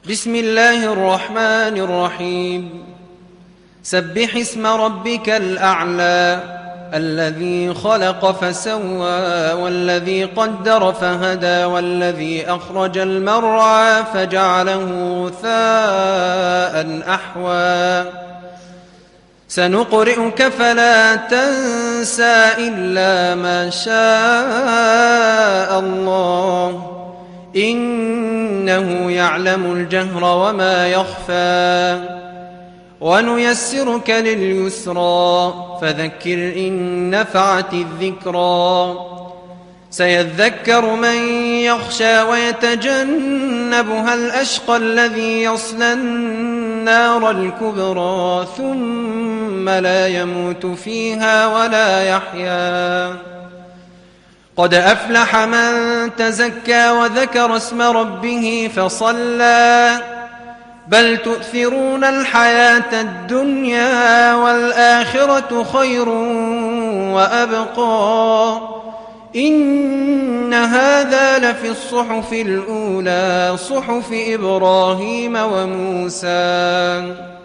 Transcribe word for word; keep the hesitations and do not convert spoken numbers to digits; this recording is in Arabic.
بسم الله الرحمن الرحيم سبح اسم ربك الأعلى الذي خلق فسوى والذي قدر فهدى والذي أخرج المرعى فجعله غثاء أحوى سنقرئك فلا تنسى إلا ما شاء الله إنه يعلم الجهر وما يخفى ونيسرك لليسرى فذكر إن نفعت الذكرى سيذكر من يخشى ويتجنبها الأشقى الذي يصلى النار الكبرى ثم لا يموت فيها ولا يحيا قد أفلح من تزكى وذكر اسم ربه فصلى بل تؤثرون الحياة الدنيا والآخرة خير وأبقى إن هذا لفي الصحف الأولى صحف إبراهيم وموسى.